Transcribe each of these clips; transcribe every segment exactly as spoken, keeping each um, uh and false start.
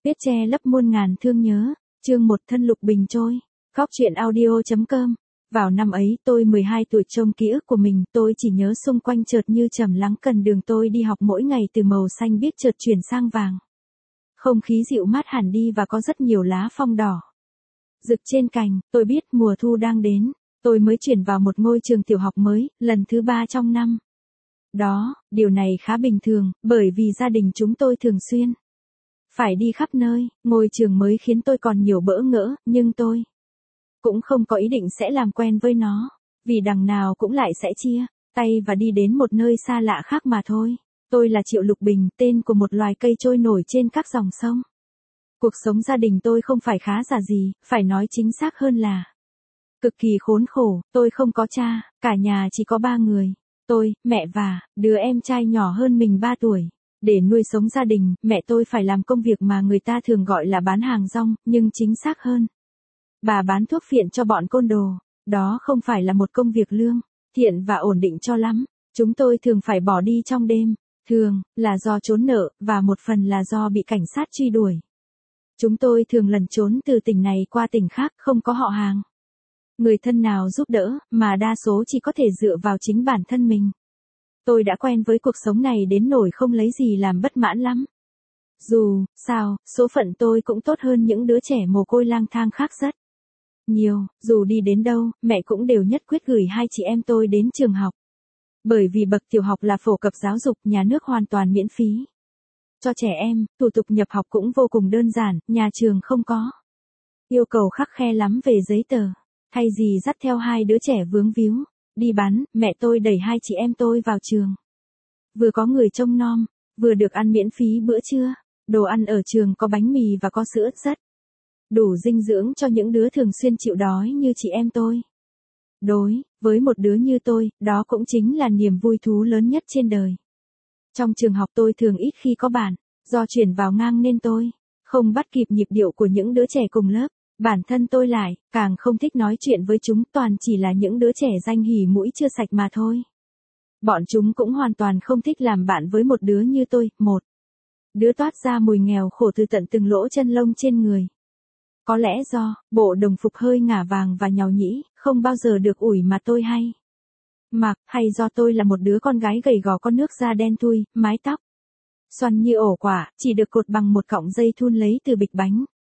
Biết che lấp muôn ngàn thương nhớ, chương một thân lục bình trôi. Góc truyện audio.com. Vào năm ấy tôi mười hai tuổi, trong ký ức của mình tôi chỉ nhớ xung quanh chợt như trầm lắng, cần đường tôi đi học mỗi ngày từ màu xanh biếc chợt chuyển sang vàng. Không khí dịu mát hẳn đi và có rất nhiều lá phong đỏ rực trên cành. Tôi biết mùa thu đang đến. Tôi mới chuyển vào một ngôi trường tiểu học mới, lần thứ ba trong năm đó. Điều này khá bình thường, bởi vì gia đình chúng tôi thường xuyên phải đi khắp nơi. Ngôi trường mới khiến tôi còn nhiều bỡ ngỡ, nhưng tôi cũng không có ý định sẽ làm quen với nó, vì đằng nào cũng lại sẽ chia tay và đi đến một nơi xa lạ khác mà thôi. Tôi là Triệu Lục Bình, tên của một loài cây trôi nổi trên các dòng sông. Cuộc sống gia đình tôi không phải khá giả gì, phải nói chính xác hơn là cực kỳ khốn khổ. Tôi không có cha, cả nhà chỉ có ba người, tôi, mẹ và đứa em trai nhỏ hơn mình ba tuổi. Để nuôi sống gia đình, mẹ tôi phải làm công việc mà người ta thường gọi là bán hàng rong, nhưng chính xác hơn, bà bán thuốc phiện cho bọn côn đồ. Đó không phải là một công việc lương thiện và ổn định cho lắm. Chúng tôi thường phải bỏ đi trong đêm, thường là do trốn nợ, và một phần là do bị cảnh sát truy đuổi. Chúng tôi thường lẩn trốn từ tỉnh này qua tỉnh khác, không có họ hàng, người thân nào giúp đỡ, mà đa số chỉ có thể dựa vào chính bản thân mình. Tôi đã quen với cuộc sống này đến nỗi không lấy gì làm bất mãn lắm. Dù sao, số phận tôi cũng tốt hơn những đứa trẻ mồ côi lang thang khác rất nhiều. Dù đi đến đâu, mẹ cũng đều nhất quyết gửi hai chị em tôi đến trường học. Bởi vì bậc tiểu học là phổ cập giáo dục nhà nước hoàn toàn miễn phí cho trẻ em, thủ tục nhập học cũng vô cùng đơn giản, nhà trường không có yêu cầu khắt khe lắm về giấy tờ. Thay gì dắt theo hai đứa trẻ vướng víu đi bán, mẹ tôi đẩy hai chị em tôi vào trường. Vừa có người trông nom, vừa được ăn miễn phí bữa trưa. Đồ ăn ở trường có bánh mì và có sữa, rất đủ dinh dưỡng cho những đứa thường xuyên chịu đói như chị em tôi. Đối với một đứa như tôi, đó cũng chính là niềm vui thú lớn nhất trên đời. Trong trường học tôi thường ít khi có bạn, do chuyển vào ngang nên tôi không bắt kịp nhịp điệu của những đứa trẻ cùng lớp. Bản thân tôi lại càng không thích nói chuyện với chúng, toàn chỉ là những đứa trẻ danh hỉ mũi chưa sạch mà thôi. Bọn chúng cũng hoàn toàn không thích làm bạn với một đứa như tôi, một đứa toát ra mùi nghèo khổ từ tận từng lỗ chân lông trên người. Có lẽ do bộ đồng phục hơi ngả vàng và nhàu nhĩ, không bao giờ được ủi mà tôi hay mặc, hay do tôi là một đứa con gái gầy gò, con nước da đen thui, mái tóc xoăn như ổ quả, chỉ được cột bằng một cọng dây thun lấy từ bịch bánh.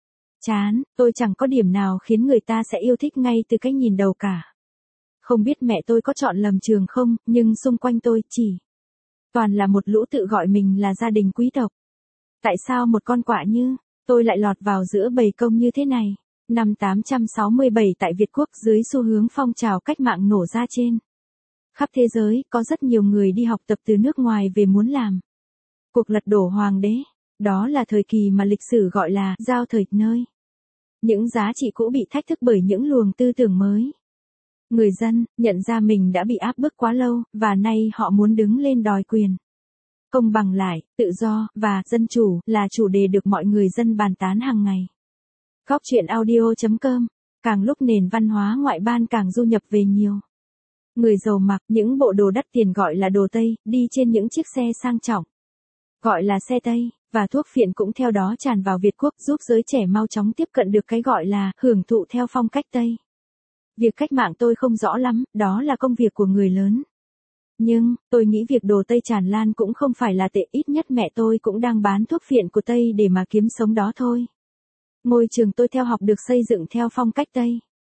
Chán, tôi chẳng có điểm nào khiến người ta sẽ yêu thích ngay từ cái nhìn đầu cả. Không biết mẹ tôi có chọn lầm trường không, nhưng xung quanh tôi chỉ toàn là một lũ tự gọi mình là gia đình quý tộc. Tại sao một con quạ như tôi lại lọt vào giữa bầy công như thế này? Năm tám trăm sáu mươi bảy tại Việt Quốc, dưới xu hướng phong trào cách mạng nổ ra trên khắp thế giới, có rất nhiều người đi học tập từ nước ngoài về muốn làm cuộc lật đổ hoàng đế. Đó là thời kỳ mà lịch sử gọi là giao thời, nơi những giá trị cũ bị thách thức bởi những luồng tư tưởng mới. Người dân nhận ra mình đã bị áp bức quá lâu, và nay họ muốn đứng lên đòi quyền công bằng lại. Tự do và dân chủ là chủ đề được mọi người dân bàn tán hàng ngày. Góc truyện audio.com. Càng lúc nền văn hóa ngoại ban càng du nhập về nhiều. Người giàu mặc những bộ đồ đắt tiền gọi là đồ Tây, đi trên những chiếc xe sang trọng gọi là xe Tây, và thuốc phiện cũng theo đó tràn vào Việt Quốc, giúp giới trẻ mau chóng tiếp cận được cái gọi là hưởng thụ theo phong cách Tây. Việc cách mạng tôi không rõ lắm, đó là công việc của người lớn. Nhưng, tôi nghĩ việc đồ Tây tràn lan cũng không phải là tệ, ít nhất mẹ tôi cũng đang bán thuốc phiện của Tây để mà kiếm sống đó thôi. Ngôi trường tôi theo học được xây dựng theo phong cách Tây.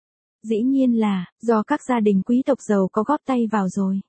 Dĩ nhiên là, do các gia đình quý tộc giàu có góp tay vào rồi.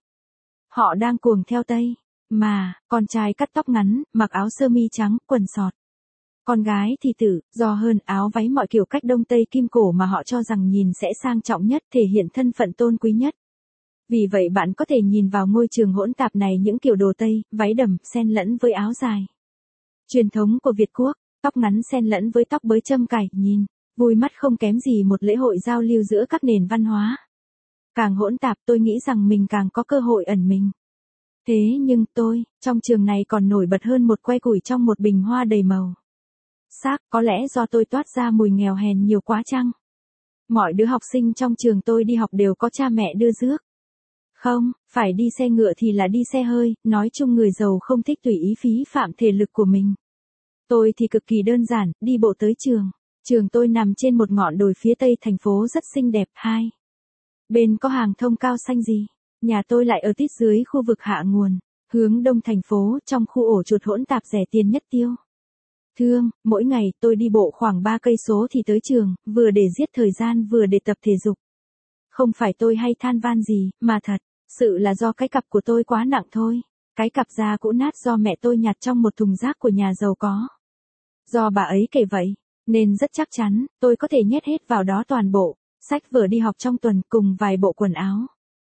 Họ đang cuồng theo Tây. Mà, con trai cắt tóc ngắn, mặc áo sơ mi trắng, quần sọt. Con gái thì tự do hơn, áo váy mọi kiểu cách Đông Tây kim cổ mà họ cho rằng nhìn sẽ sang trọng nhất, thể hiện thân phận tôn quý nhất. Vì vậy bạn có thể nhìn vào ngôi trường hỗn tạp này những kiểu đồ Tây, váy đầm, xen lẫn với áo dài truyền thống của Việt Quốc, tóc ngắn xen lẫn với tóc bới châm cài, nhìn vui mắt không kém gì một lễ hội giao lưu giữa các nền văn hóa. Càng hỗn tạp, tôi nghĩ rằng mình càng có cơ hội ẩn mình. Thế nhưng tôi, trong trường này còn nổi bật hơn một que củi trong một bình hoa đầy màu sắc. Có lẽ do tôi toát ra mùi nghèo hèn nhiều quá chăng? Mọi đứa học sinh trong trường tôi đi học đều có cha mẹ đưa rước. Không, phải đi xe ngựa thì là đi xe hơi, nói chung người giàu không thích tùy ý phí phạm thể lực của mình. Tôi thì cực kỳ đơn giản, đi bộ tới trường. Trường tôi nằm trên một ngọn đồi phía tây thành phố rất xinh đẹp. Hai bên có hàng thông cao xanh gì. Nhà tôi lại ở tít dưới khu vực hạ nguồn, hướng đông thành phố, trong khu ổ chuột hỗn tạp rẻ tiền nhất Tiêu Thương. Mỗi ngày tôi đi bộ khoảng ba cây số thì tới trường, vừa để giết thời gian vừa để tập thể dục. Không phải tôi hay than van gì, mà thật sự là do cái cặp của tôi quá nặng thôi. Cái cặp da cũ nát do mẹ tôi nhặt trong một thùng rác của nhà giàu có. Do bà ấy kể vậy, nên rất chắc chắn, tôi có thể nhét hết vào đó toàn bộ sách vở đi học trong tuần cùng vài bộ quần áo.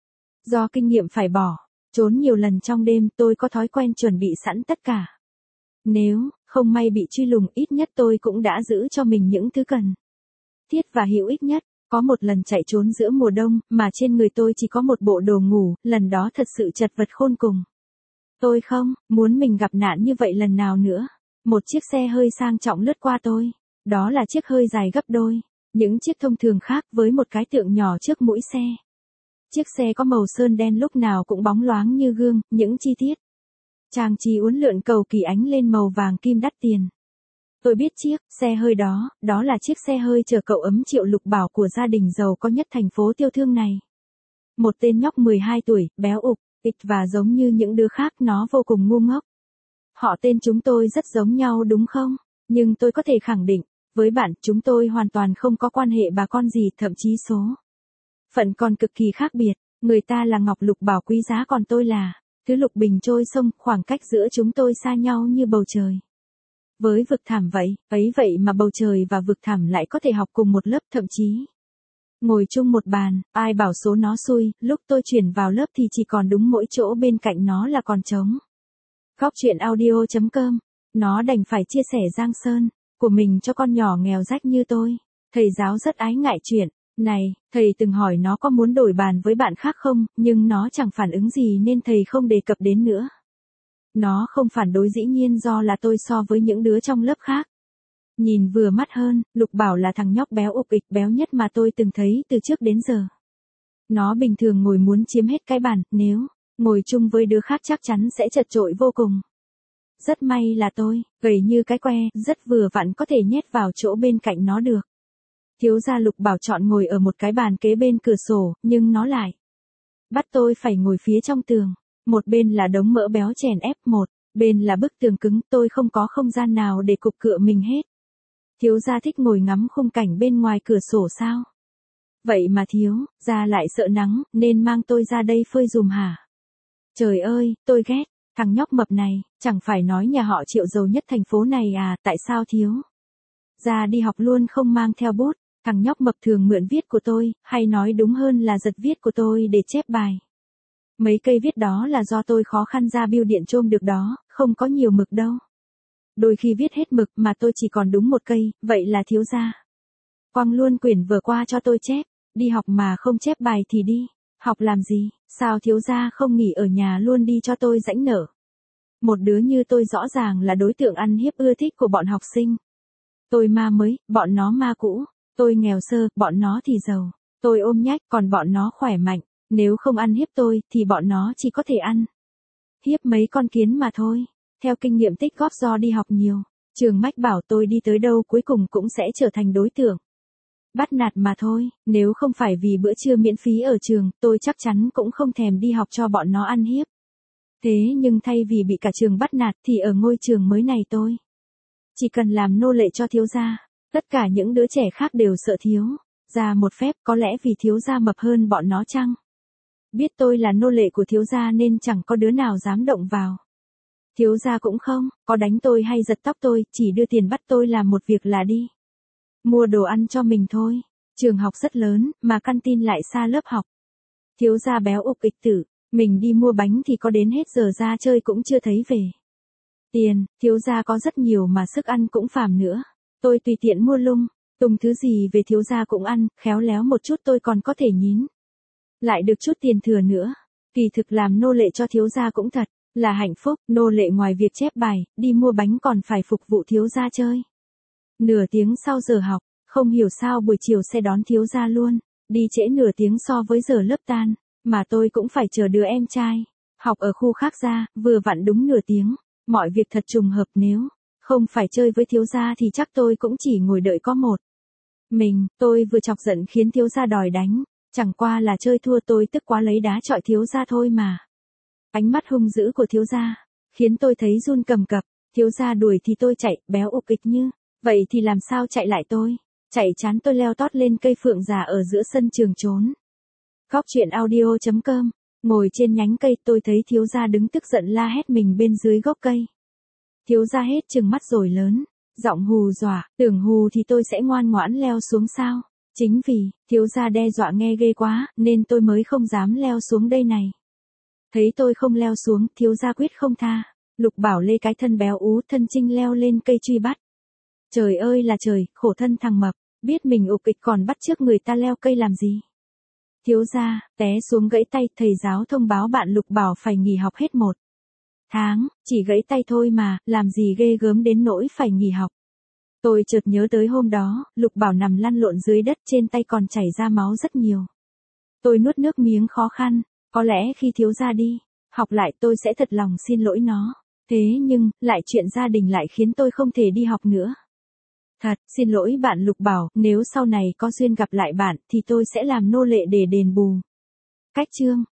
Do kinh nghiệm phải bỏ, trốn nhiều lần trong đêm, tôi có thói quen chuẩn bị sẵn tất cả. Nếu không may bị truy lùng, ít nhất tôi cũng đã giữ cho mình những thứ cần thiết và hữu ích nhất. Có một lần chạy trốn giữa mùa đông, mà trên người tôi chỉ có một bộ đồ ngủ, lần đó thật sự chật vật khôn cùng. Tôi không muốn mình gặp nạn như vậy lần nào nữa. Một chiếc xe hơi sang trọng lướt qua tôi. Đó là chiếc hơi dài gấp đôi những chiếc thông thường khác, với một cái tượng nhỏ trước mũi xe. Chiếc xe có màu sơn đen, lúc nào cũng bóng loáng như gương, những chi tiết trang trí uốn lượn cầu kỳ ánh lên màu vàng kim đắt tiền. Tôi biết chiếc xe hơi đó, đó là chiếc xe hơi chở cậu ấm Triệu Lục Bảo của gia đình giàu có nhất thành phố Tiêu Thương này. Một tên nhóc mười hai tuổi, béo ục, ịch và giống như những đứa khác, nó vô cùng ngu ngốc. Họ tên chúng tôi rất giống nhau đúng không? Nhưng tôi có thể khẳng định, với bạn, chúng tôi hoàn toàn không có quan hệ bà con gì, thậm chí số phận còn cực kỳ khác biệt. Người ta là ngọc lục bảo quý giá, còn tôi là thứ lục bình trôi sông, khoảng cách giữa chúng tôi xa nhau như bầu trời với vực thẳm vậy. Ấy vậy mà bầu trời và vực thẳm lại có thể học cùng một lớp, thậm chí ngồi chung một bàn. Ai bảo số nó xui, lúc tôi chuyển vào lớp thì chỉ còn đúng mỗi chỗ bên cạnh nó là còn trống. Góc truyện audio chấm com. Nó đành phải chia sẻ giang sơn của mình cho con nhỏ nghèo rách như tôi. Thầy giáo rất ái ngại chuyện này, thầy từng hỏi nó có muốn đổi bàn với bạn khác không, nhưng nó chẳng phản ứng gì nên thầy không đề cập đến nữa. Nó không phản đối dĩ nhiên do là tôi so với những đứa trong lớp khác nhìn vừa mắt hơn. Lục Bảo là thằng nhóc béo ục ịch, béo nhất mà tôi từng thấy từ trước đến giờ. Nó bình thường ngồi muốn chiếm hết cái bàn, nếu ngồi chung với đứa khác chắc chắn sẽ chật chội vô cùng. Rất may là tôi, gầy như cái que, rất vừa vặn có thể nhét vào chỗ bên cạnh nó được. Thiếu gia Lục Bảo chọn ngồi ở một cái bàn kế bên cửa sổ, nhưng nó lại bắt tôi phải ngồi phía trong tường. Một bên là đống mỡ béo chèn ép, một bên là bức tường cứng, tôi không có không gian nào để cục cựa mình hết. Thiếu gia thích ngồi ngắm khung cảnh bên ngoài cửa sổ sao? Vậy mà thiếu gia lại sợ nắng, nên mang tôi ra đây phơi giùm hả? Trời ơi, tôi ghét thằng nhóc mập này, chẳng phải nói nhà họ Triệu giàu nhất thành phố này à, tại sao thiếu gia đi học luôn không mang theo bút? Thằng nhóc mập thường mượn viết của tôi, hay nói đúng hơn là giật viết của tôi để chép bài. Mấy cây viết đó là do tôi khó khăn ra bưu điện chôm được đó, không có nhiều mực đâu. Đôi khi viết hết mực mà tôi chỉ còn đúng một cây, vậy là thiếu gia quăng luôn quyển vở qua cho tôi chép. Đi học mà không chép bài thì đi học làm gì? Sao thiếu gia không nghỉ ở nhà luôn đi cho tôi rãnh nở? Một đứa như tôi rõ ràng là đối tượng ăn hiếp ưa thích của bọn học sinh. Tôi ma mới, bọn nó ma cũ. Tôi nghèo sơ, bọn nó thì giàu. Tôi ôm nhách, còn bọn nó khỏe mạnh. Nếu không ăn hiếp tôi, thì bọn nó chỉ có thể ăn hiếp mấy con kiến mà thôi. Theo kinh nghiệm tích góp do đi học nhiều, trường Mách bảo tôi đi tới đâu cuối cùng cũng sẽ trở thành đối tượng bắt nạt mà thôi. Nếu không phải vì bữa trưa miễn phí ở trường, tôi chắc chắn cũng không thèm đi học cho bọn nó ăn hiếp. Thế nhưng thay vì bị cả trường bắt nạt thì ở ngôi trường mới này tôi chỉ cần làm nô lệ cho thiếu gia. Tất cả những đứa trẻ khác đều sợ thiếu gia một phép, có lẽ vì thiếu gia mập hơn bọn nó chăng? Biết tôi là nô lệ của thiếu gia nên chẳng có đứa nào dám động vào. Thiếu gia cũng không có đánh tôi hay giật tóc tôi, chỉ đưa tiền bắt tôi làm một việc là đi mua đồ ăn cho mình thôi. Trường học rất lớn, mà căn tin lại xa lớp học. Thiếu gia béo ục ịch tử, mình đi mua bánh thì có đến hết giờ ra chơi cũng chưa thấy về. Tiền, thiếu gia có rất nhiều mà sức ăn cũng phàm nữa. Tôi tùy tiện mua lung tung thứ gì về thiếu gia cũng ăn, khéo léo một chút tôi còn có thể nhín lại được chút tiền thừa nữa. Kỳ thực làm nô lệ cho thiếu gia cũng thật là hạnh phúc. Nô lệ ngoài việc chép bài, đi mua bánh còn phải phục vụ thiếu gia chơi. Nửa tiếng sau giờ học, không hiểu sao buổi chiều sẽ đón thiếu gia luôn. Đi trễ nửa tiếng so với giờ lớp tan, mà tôi cũng phải chờ đứa em trai học ở khu khác ra, vừa vặn đúng nửa tiếng. Mọi việc thật trùng hợp, nếu Không phải chơi với thiếu gia thì chắc tôi cũng chỉ ngồi đợi có một. Mình, tôi vừa chọc giận khiến thiếu gia đòi đánh. Chẳng qua là chơi thua tôi tức quá lấy đá chọi thiếu gia thôi mà. Ánh mắt hung dữ của thiếu gia khiến tôi thấy run cầm cập. Thiếu gia đuổi thì tôi chạy, béo ục ịch như. Vậy thì làm sao chạy lại tôi? Chạy chán tôi leo tót lên cây phượng già ở giữa sân trường trốn. Khóc chuyện audio chấm com. Ngồi trên nhánh cây tôi thấy thiếu gia đứng tức giận la hét mình bên dưới gốc cây. Thiếu gia hết trừng mắt rồi lớn. Giọng hù dọa, tưởng hù thì tôi sẽ ngoan ngoãn leo xuống sao? Chính vì, thiếu gia đe dọa nghe ghê quá, nên tôi mới không dám leo xuống đây này. Thấy tôi không leo xuống, thiếu gia quyết không tha. Lục Bảo Lê cái thân béo ú thân chinh leo lên cây truy bắt. Trời ơi là trời, khổ thân thằng mập, biết mình ục ịch còn bắt chước người ta leo cây làm gì. Thiếu gia, té xuống gãy tay, thầy giáo thông báo bạn Lục Bảo phải nghỉ học hết một tháng, chỉ gãy tay thôi mà, làm gì ghê gớm đến nỗi phải nghỉ học. Tôi chợt nhớ tới hôm đó, Lục Bảo nằm lăn lộn dưới đất trên tay còn chảy ra máu rất nhiều. Tôi nuốt nước miếng khó khăn, có lẽ khi thiếu gia đi học lại tôi sẽ thật lòng xin lỗi nó. Thế nhưng, lại chuyện gia đình lại khiến tôi không thể đi học nữa. Thật, xin lỗi bạn Lục Bảo, nếu sau này có duyên gặp lại bạn thì tôi sẽ làm nô lệ để đền bù. Cách chương